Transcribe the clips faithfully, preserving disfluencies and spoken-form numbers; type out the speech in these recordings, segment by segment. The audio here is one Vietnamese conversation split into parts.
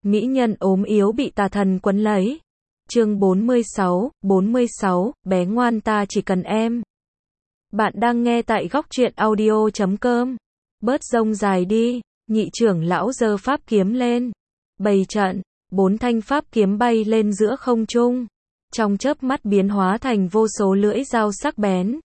Mỹ nhân ốm yếu bị tà thần quấn lấy. Chương bốn mươi sáu, bốn mươi sáu, bé ngoan ta chỉ cần em. Bạn đang nghe tại góc truyện audio chấm com. Bớt rông dài đi, nhị trưởng lão giơ pháp kiếm lên. Bày trận, bốn thanh pháp kiếm bay lên giữa không trung. Trong chớp mắt biến hóa thành vô số lưỡi dao sắc bén.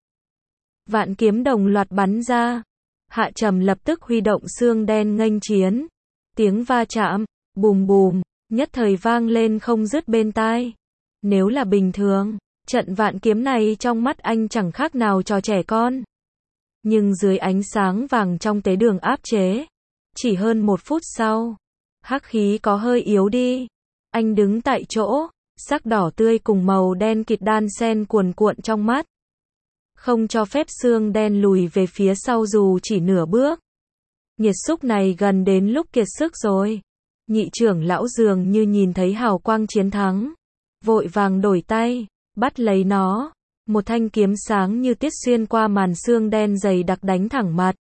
Vạn kiếm đồng loạt bắn ra. Hạ Trầm lập tức huy động xương đen nghênh chiến. Tiếng va chạm, bùm bùm, nhất thời vang lên không dứt bên tai. Nếu là bình thường, trận vạn kiếm này trong mắt anh chẳng khác nào trò trẻ con. Nhưng dưới ánh sáng vàng trong tế đường áp chế, chỉ hơn một phút sau, hắc khí có hơi yếu đi. Anh đứng tại chỗ, sắc đỏ tươi cùng màu đen kịt đan xen cuồn cuộn trong mắt. Không cho phép xương đen lùi về phía sau dù chỉ nửa bước. Nhiệt xúc này gần đến lúc kiệt sức rồi. Nhị trưởng lão dường như nhìn thấy hào quang chiến thắng. Vội vàng đổi tay, bắt lấy nó. Một thanh kiếm sáng như tiết xuyên qua màn xương đen dày đặc đánh thẳng mặt.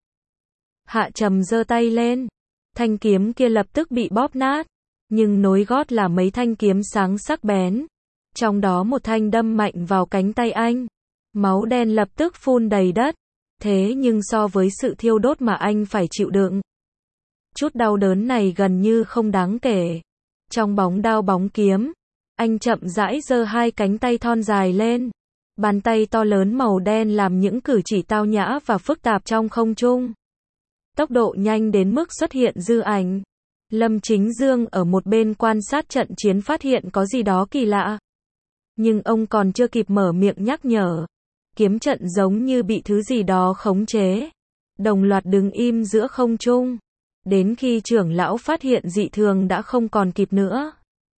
Hạ Trầm giơ tay lên. Thanh kiếm kia lập tức bị bóp nát. Nhưng nối gót là mấy thanh kiếm sáng sắc bén. Trong đó một thanh đâm mạnh vào cánh tay anh. Máu đen lập tức phun đầy đất. Thế nhưng so với sự thiêu đốt mà anh phải chịu đựng, chút đau đớn này gần như không đáng kể. Trong bóng đao bóng kiếm, anh chậm rãi giơ hai cánh tay thon dài lên. Bàn tay to lớn màu đen làm những cử chỉ tao nhã và phức tạp trong không trung. Tốc độ nhanh đến mức xuất hiện dư ảnh. Lâm Chính Dương ở một bên quan sát trận chiến phát hiện có gì đó kỳ lạ. Nhưng ông còn chưa kịp mở miệng nhắc nhở. Kiếm trận giống như bị thứ gì đó khống chế. Đồng loạt đứng im giữa không trung. Đến khi trưởng lão phát hiện dị thường đã không còn kịp nữa.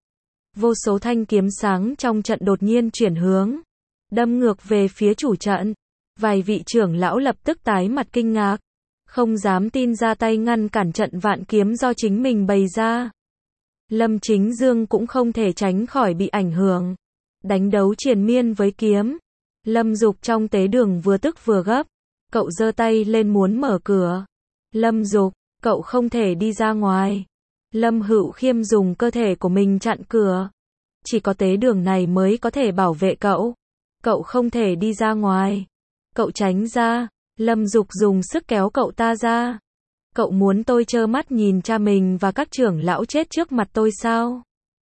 Vô số thanh kiếm sáng trong trận đột nhiên chuyển hướng. Đâm ngược về phía chủ trận. Vài vị trưởng lão lập tức tái mặt kinh ngạc. Không dám tin ra tay ngăn cản trận vạn kiếm do chính mình bày ra. Lâm Chính Dương cũng không thể tránh khỏi bị ảnh hưởng. Đánh đấu triền miên với kiếm. Lâm Dục trong tế đường vừa tức vừa gấp. Cậu giơ tay lên muốn mở cửa. Lâm Dục, cậu không thể đi ra ngoài. Lâm Hữu Khiêm dùng cơ thể của mình chặn cửa. Chỉ có tế đường này mới có thể bảo vệ cậu. Cậu không thể đi ra ngoài. Cậu tránh ra. Lâm Dục dùng sức kéo cậu ta ra. Cậu muốn tôi trơ mắt nhìn cha mình và các trưởng lão chết trước mặt tôi sao?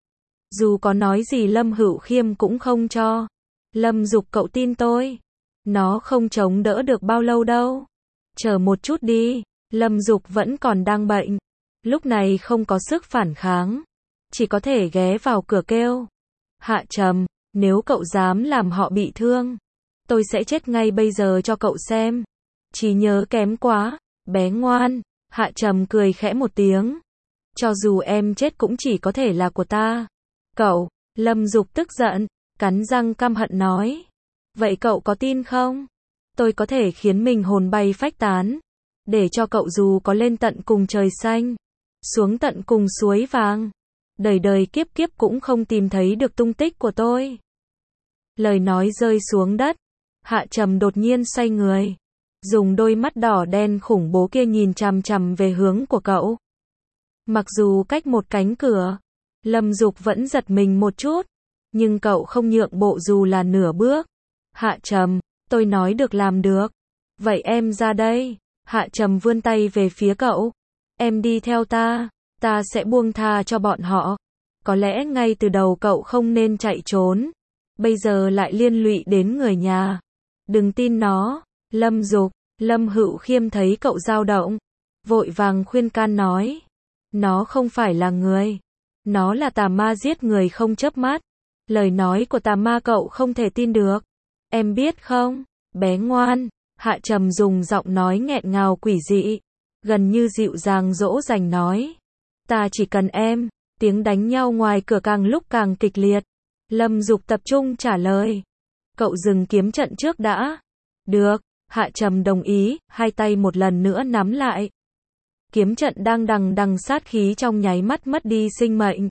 Dù có nói gì Lâm Hữu Khiêm cũng không cho. Lâm Dục, cậu tin tôi. Nó không chống đỡ được bao lâu đâu. Chờ một chút đi. Lâm Dục vẫn còn đang bệnh. Lúc này không có sức phản kháng. Chỉ có thể ghé vào cửa kêu. Hạ Trầm, nếu cậu dám làm họ bị thương, tôi sẽ chết ngay bây giờ cho cậu xem. Trí nhớ kém quá, bé ngoan. Hạ Trầm cười khẽ một tiếng. Cho dù em chết cũng chỉ có thể là của ta. Cậu, Lâm Dục tức giận, cắn răng căm hận nói. Vậy cậu có tin không? Tôi có thể khiến mình hồn bay phách tán. Để cho cậu dù có lên tận cùng trời xanh, xuống tận cùng suối vàng, đời đời kiếp kiếp cũng không tìm thấy được tung tích của tôi. Lời nói rơi xuống đất. Hạ Trầm đột nhiên xoay người. Dùng đôi mắt đỏ đen khủng bố kia nhìn chằm chằm về hướng của cậu. Mặc dù cách một cánh cửa, Lâm Dục vẫn giật mình một chút. Nhưng cậu không nhượng bộ dù là nửa bước. Hạ Trầm, tôi nói được làm được. Vậy em ra đây. Hạ Trầm vươn tay về phía cậu. Em đi theo ta. Ta sẽ buông tha cho bọn họ. Có lẽ ngay từ đầu cậu không nên chạy trốn. Bây giờ lại liên lụy đến người nhà. Đừng tin nó. Lâm Dục, Lâm Hữu Khiêm thấy cậu dao động. Vội vàng khuyên can nói. Nó không phải là người. Nó là tà ma giết người không chớp mắt. Lời nói của tà ma cậu không thể tin được. Em biết không, bé ngoan. Hạ Trầm dùng giọng nói nghẹn ngào quỷ dị, gần như dịu dàng dỗ dành nói. Ta chỉ cần em. Tiếng đánh nhau ngoài cửa càng lúc càng kịch liệt. Lâm Dục tập trung trả lời. Cậu dừng kiếm trận trước đã. Được, Hạ Trầm đồng ý, hai tay một lần nữa nắm lại. Kiếm trận đang đằng đằng sát khí trong nháy mắt mất đi sinh mệnh.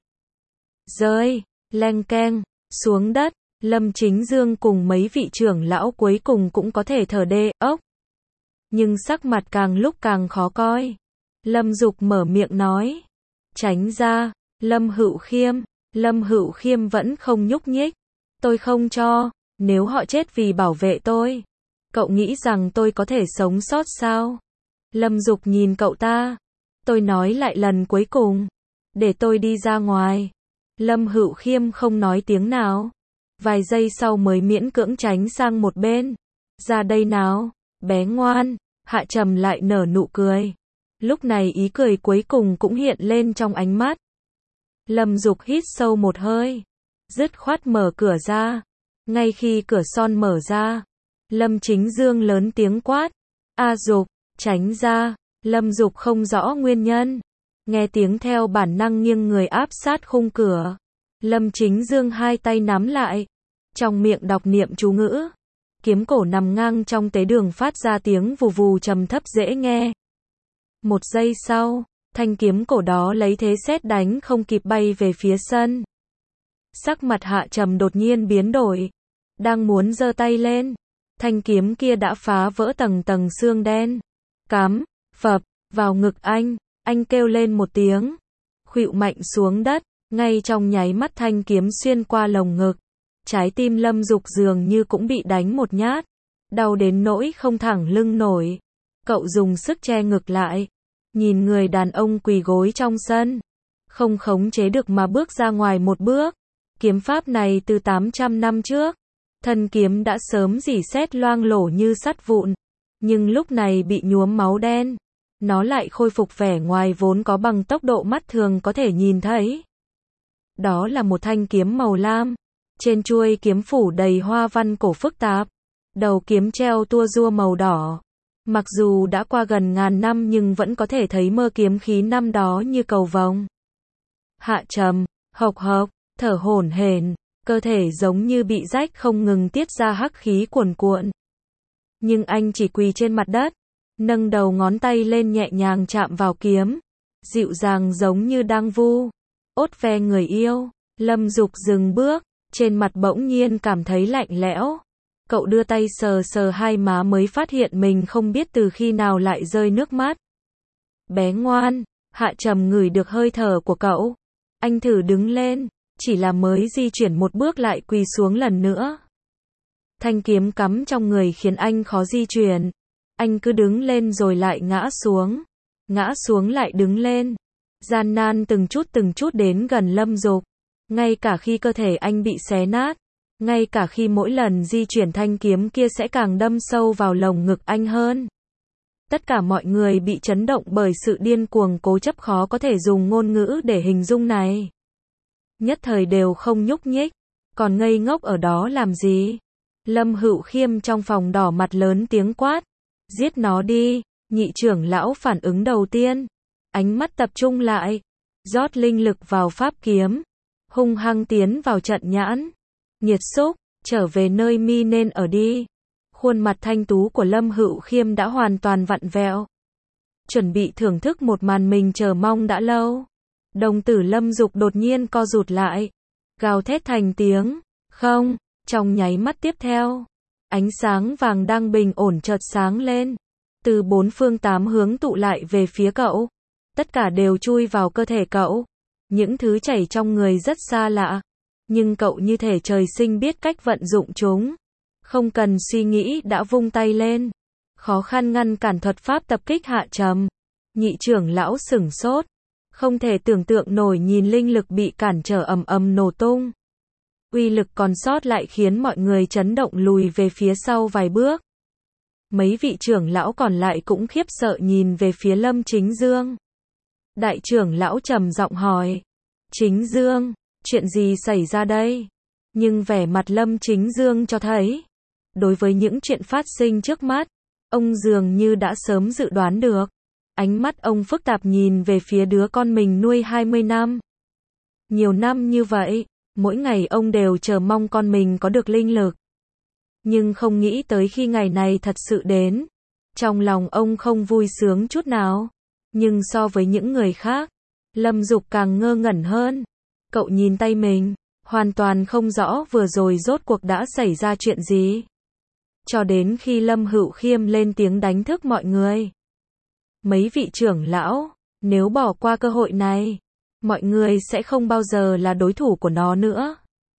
Rơi, leng keng, xuống đất. Lâm Chính Dương cùng mấy vị trưởng lão cuối cùng cũng có thể thở đê ốc. Nhưng sắc mặt càng lúc càng khó coi. Lâm Dục mở miệng nói. Tránh ra. Lâm Hữu Khiêm, Lâm Hữu Khiêm vẫn không nhúc nhích. Tôi không cho, nếu họ chết vì bảo vệ tôi, cậu nghĩ rằng tôi có thể sống sót sao? Lâm Dục nhìn cậu ta. Tôi nói lại lần cuối cùng, để tôi đi ra ngoài. Lâm Hữu Khiêm không nói tiếng nào. Vài giây sau mới miễn cưỡng tránh sang một bên. Ra đây nào, bé ngoan. Hạ Trầm lại nở nụ cười. Lúc này ý cười cuối cùng cũng hiện lên trong ánh mắt. Lâm Dục hít sâu một hơi, dứt khoát mở cửa ra. Ngay khi cửa son mở ra, Lâm Chính Dương lớn tiếng quát. A Dục, tránh ra. Lâm Dục không rõ nguyên nhân. Nghe tiếng theo bản năng nghiêng người áp sát khung cửa. Lâm Chính Dương hai tay nắm lại. Trong miệng đọc niệm chú ngữ. Kiếm cổ nằm ngang trong tế đường phát ra tiếng vù vù trầm thấp dễ nghe. Một giây sau, thanh kiếm cổ đó lấy thế sét đánh không kịp bay về phía sân. Sắc mặt Hạ Trầm đột nhiên biến đổi. Đang muốn giơ tay lên, thanh kiếm kia đã phá vỡ tầng tầng xương đen. Cắm, phập, vào ngực anh, anh kêu lên một tiếng. Khuỵu mạnh xuống đất, ngay trong nháy mắt thanh kiếm xuyên qua lồng ngực. Trái tim Lâm Dục dường như cũng bị đánh một nhát. Đau đến nỗi không thẳng lưng nổi. Cậu dùng sức che ngực lại. Nhìn người đàn ông quỳ gối trong sân. Không khống chế được mà bước ra ngoài một bước. Kiếm pháp này từ tám trăm năm trước. Thân kiếm đã sớm rỉ sét loang lổ như sắt vụn. Nhưng lúc này bị nhuốm máu đen. Nó lại khôi phục vẻ ngoài vốn có bằng tốc độ mắt thường có thể nhìn thấy. Đó là một thanh kiếm màu lam. Trên chuôi kiếm phủ đầy hoa văn cổ phức tạp. Đầu kiếm treo tua rua màu đỏ. Mặc dù đã qua gần ngàn năm nhưng vẫn có thể thấy mơ kiếm khí năm đó như cầu vồng. Hạ Trầm, hộc hộc, thở hổn hển, cơ thể giống như bị rách không ngừng tiết ra hắc khí cuồn cuộn. Nhưng anh chỉ quỳ trên mặt đất, nâng đầu ngón tay lên nhẹ nhàng chạm vào kiếm, dịu dàng giống như đang vu ốt ve người yêu. Lâm Dục dừng bước, trên mặt bỗng nhiên cảm thấy lạnh lẽo. Cậu đưa tay sờ sờ hai má mới phát hiện mình không biết từ khi nào lại rơi nước mắt. Bé ngoan, Hạ Trầm ngửi được hơi thở của cậu. Anh thử đứng lên, chỉ là mới di chuyển một bước lại quỳ xuống lần nữa. Thanh kiếm cắm trong người khiến anh khó di chuyển. Anh cứ đứng lên rồi lại ngã xuống. Ngã xuống lại đứng lên. Gian nan từng chút từng chút đến gần Lâm Dục. Ngay cả khi cơ thể anh bị xé nát. Ngay cả khi mỗi lần di chuyển thanh kiếm kia sẽ càng đâm sâu vào lồng ngực anh hơn. Tất cả mọi người bị chấn động bởi sự điên cuồng cố chấp khó có thể dùng ngôn ngữ để hình dung này. Nhất thời đều không nhúc nhích, còn ngây ngốc ở đó làm gì? Lâm Hữu Khiêm trong phòng đỏ mặt lớn tiếng quát. Giết nó đi, nhị trưởng lão phản ứng đầu tiên. Ánh mắt tập trung lại, rót linh lực vào pháp kiếm. Hung hăng tiến vào trận nhãn. Nghiệt xúc, trở về nơi mi nên ở đi. Khuôn mặt thanh tú của Lâm Hữu Khiêm đã hoàn toàn vặn vẹo. Chuẩn bị thưởng thức một màn mình chờ mong đã lâu. Đồng tử Lâm Dục đột nhiên co rụt lại. Gào thét thành tiếng. Không, trong nháy mắt tiếp theo. Ánh sáng vàng đang bình ổn chợt sáng lên. Từ bốn phương tám hướng tụ lại về phía cậu. Tất cả đều chui vào cơ thể cậu. Những thứ chảy trong người rất xa lạ. Nhưng cậu như thể trời sinh biết cách vận dụng chúng. Không cần suy nghĩ đã vung tay lên. Khó khăn ngăn cản thuật pháp tập kích Hạ Trầm. Nhị trưởng lão sửng sốt. Không thể tưởng tượng nổi nhìn linh lực bị cản trở ầm ầm nổ tung. Uy lực còn sót lại khiến mọi người chấn động lùi về phía sau vài bước. Mấy vị trưởng lão còn lại cũng khiếp sợ nhìn về phía Lâm Chính Dương. Đại trưởng lão trầm giọng hỏi. Chính Dương, chuyện gì xảy ra đây? Nhưng vẻ mặt Lâm Chính Dương cho thấy. Đối với những chuyện phát sinh trước mắt, ông dường như đã sớm dự đoán được. Ánh mắt ông phức tạp nhìn về phía đứa con mình nuôi hai mươi năm. Nhiều năm như vậy, mỗi ngày ông đều chờ mong con mình có được linh lực. Nhưng không nghĩ tới khi ngày này thật sự đến. Trong lòng ông không vui sướng chút nào. Nhưng so với những người khác, Lâm Dục càng ngơ ngẩn hơn. Cậu nhìn tay mình, hoàn toàn không rõ vừa rồi rốt cuộc đã xảy ra chuyện gì. Cho đến khi Lâm Hữu Khiêm lên tiếng đánh thức mọi người. Mấy vị trưởng lão, nếu bỏ qua cơ hội này, mọi người sẽ không bao giờ là đối thủ của nó nữa.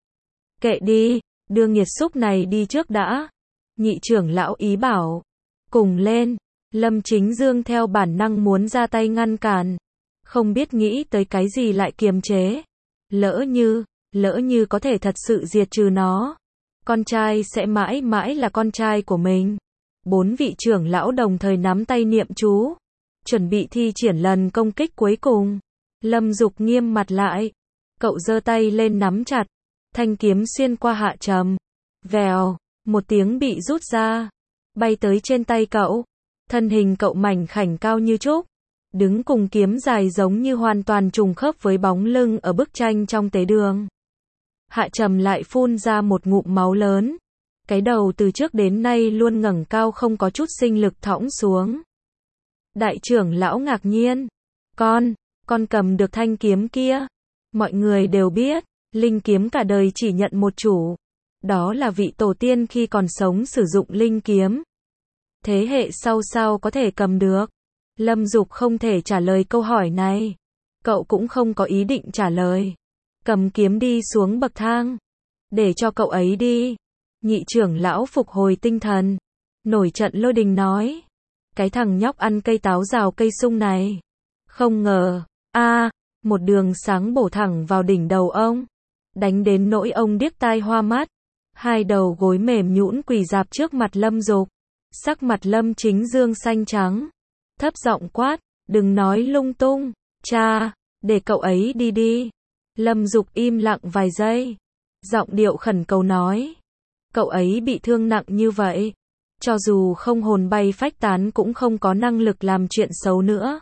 Kệ đi, đưa nghiệt xúc này đi trước đã. Nhị trưởng lão ý bảo. Cùng lên, Lâm Chính Dương theo bản năng muốn ra tay ngăn cản. Không biết nghĩ tới cái gì lại kiềm chế. Lỡ như, lỡ như có thể thật sự diệt trừ nó. Con trai sẽ mãi mãi là con trai của mình. Bốn vị trưởng lão đồng thời nắm tay niệm chú. Chuẩn bị thi triển lần công kích cuối cùng. Lâm Dục nghiêm mặt lại. Cậu giơ tay lên nắm chặt. Thanh kiếm xuyên qua Hạ Trầm. Vèo, một tiếng bị rút ra. Bay tới trên tay cậu. Thân hình cậu mảnh khảnh cao như trúc. Đứng cùng kiếm dài giống như hoàn toàn trùng khớp với bóng lưng ở bức tranh trong tế đường. Hạ Trầm lại phun ra một ngụm máu lớn. Cái đầu từ trước đến nay luôn ngẩng cao không có chút sinh lực thõng xuống. Đại trưởng lão ngạc nhiên. Con, con cầm được thanh kiếm kia. Mọi người đều biết, linh kiếm cả đời chỉ nhận một chủ. Đó là vị tổ tiên khi còn sống sử dụng linh kiếm. Thế hệ sau sao có thể cầm được? Lâm Dục không thể trả lời câu hỏi này. Cậu cũng không có ý định trả lời. Cầm kiếm đi xuống bậc thang. Để cho cậu ấy đi. Nhị trưởng lão phục hồi tinh thần. Nổi trận lôi đình nói. Cái thằng nhóc ăn cây táo rào cây sung này. Không ngờ, a một đường sáng bổ thẳng vào đỉnh đầu ông. Đánh đến nỗi ông điếc tai hoa mắt. Hai đầu gối mềm nhũn quỳ rạp trước mặt Lâm Dục. Sắc mặt Lâm Chính Dương xanh trắng. Thấp giọng quát, đừng nói lung tung. Cha, để cậu ấy đi đi. Lâm Dục im lặng vài giây. Giọng điệu khẩn cầu nói. Cậu ấy bị thương nặng như vậy. Cho dù không hồn bay phách tán cũng không có năng lực làm chuyện xấu nữa.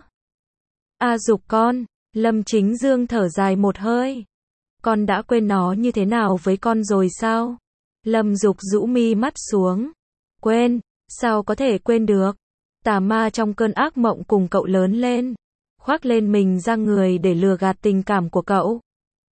A Dục con, Lâm Chính Dương thở dài một hơi. Con đã quên nó như thế nào với con rồi sao? Lâm Dục rũ mi mắt xuống. Quên, sao có thể quên được? Tà ma trong cơn ác mộng cùng cậu lớn lên. Khoác lên mình ra người để lừa gạt tình cảm của cậu.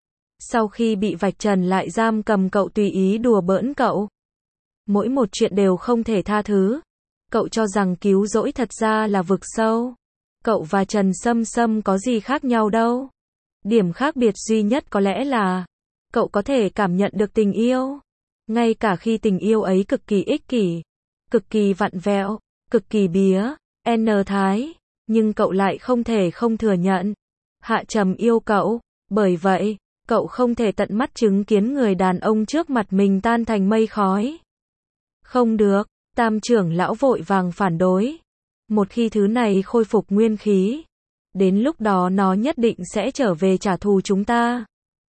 Sau khi bị vạch trần lại giam cầm cậu tùy ý đùa bỡn cậu. Mỗi một chuyện đều không thể tha thứ. Cậu cho rằng cứu rỗi thật ra là vực sâu. Cậu và Trần Sâm Sâm có gì khác nhau đâu. Điểm khác biệt duy nhất có lẽ là cậu có thể cảm nhận được tình yêu. Ngay cả khi tình yêu ấy cực kỳ ích kỷ, cực kỳ vặn vẹo, cực kỳ bía, n thái, nhưng cậu lại không thể không thừa nhận. Hạ Trầm yêu cậu, bởi vậy, cậu không thể tận mắt chứng kiến người đàn ông trước mặt mình tan thành mây khói. Không được, Tam trưởng lão vội vàng phản đối. Một khi thứ này khôi phục nguyên khí, đến lúc đó nó nhất định sẽ trở về trả thù chúng ta.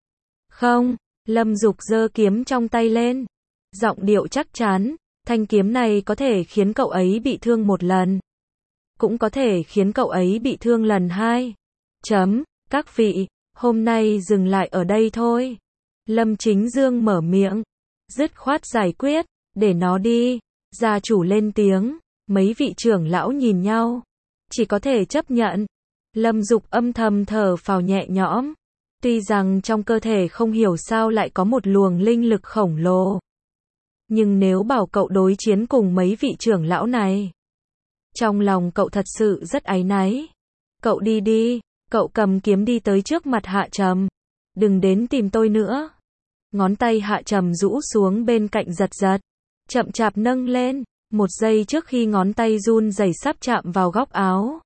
Không, Lâm Dục giơ kiếm trong tay lên. Giọng điệu chắc chắn, thanh kiếm này có thể khiến cậu ấy bị thương một lần. Cũng có thể khiến cậu ấy bị thương lần hai. Chấm, các vị, hôm nay dừng lại ở đây thôi. Lâm Chính Dương mở miệng. Dứt khoát giải quyết, để nó đi. Gia chủ lên tiếng, mấy vị trưởng lão nhìn nhau. Chỉ có thể chấp nhận. Lâm Dục âm thầm thở phào nhẹ nhõm. Tuy rằng trong cơ thể không hiểu sao lại có một luồng linh lực khổng lồ. Nhưng nếu bảo cậu đối chiến cùng mấy vị trưởng lão này, trong lòng cậu thật sự rất áy náy. Cậu đi đi, cậu cầm kiếm đi tới trước mặt Hạ Trầm. Đừng đến tìm tôi nữa. Ngón tay Hạ Trầm rũ xuống bên cạnh giật giật. Chậm chạp nâng lên, một giây trước khi ngón tay run rẩy sắp chạm vào góc áo.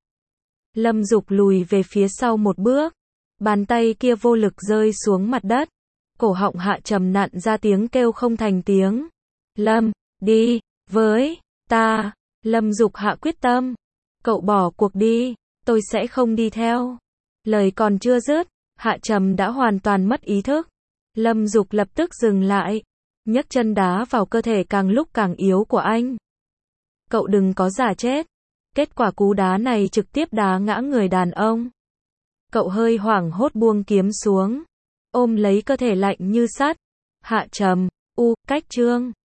Lâm Dục lùi về phía sau một bước. Bàn tay kia vô lực rơi xuống mặt đất. Cổ họng Hạ Trầm nặn ra tiếng kêu không thành tiếng. Lâm, đi, với, ta. Lâm Dục hạ quyết tâm. Cậu bỏ cuộc đi, tôi sẽ không đi theo. Lời còn chưa dứt, Hạ Trầm đã hoàn toàn mất ý thức. Lâm Dục lập tức dừng lại. Nhấc chân đá vào cơ thể càng lúc càng yếu của anh. Cậu đừng có giả chết. Kết quả cú đá này trực tiếp đá ngã người đàn ông. Cậu hơi hoảng hốt buông kiếm xuống. Ôm lấy cơ thể lạnh như sắt. Hạ Trầm, u, cách chương.